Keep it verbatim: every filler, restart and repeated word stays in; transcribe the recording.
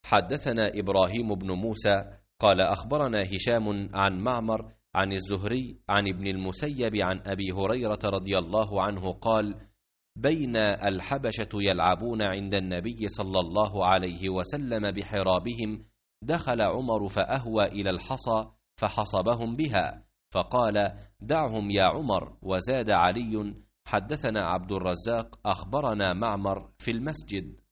حدثنا إبراهيم بن موسى قال أخبرنا هشام عن معمر عن الزهري عن ابن المسيب عن أبي هريرة رضي الله عنه قال: بين الحبشة يلعبون عند النبي صلى الله عليه وسلم بحرابهم، دخل عمر فأهوى إلى الحصى فحصبهم بها، فقال: دعهم يا عمر. وزاد علي: حدثنا عبد الرزاق أخبرنا معمر في المسجد.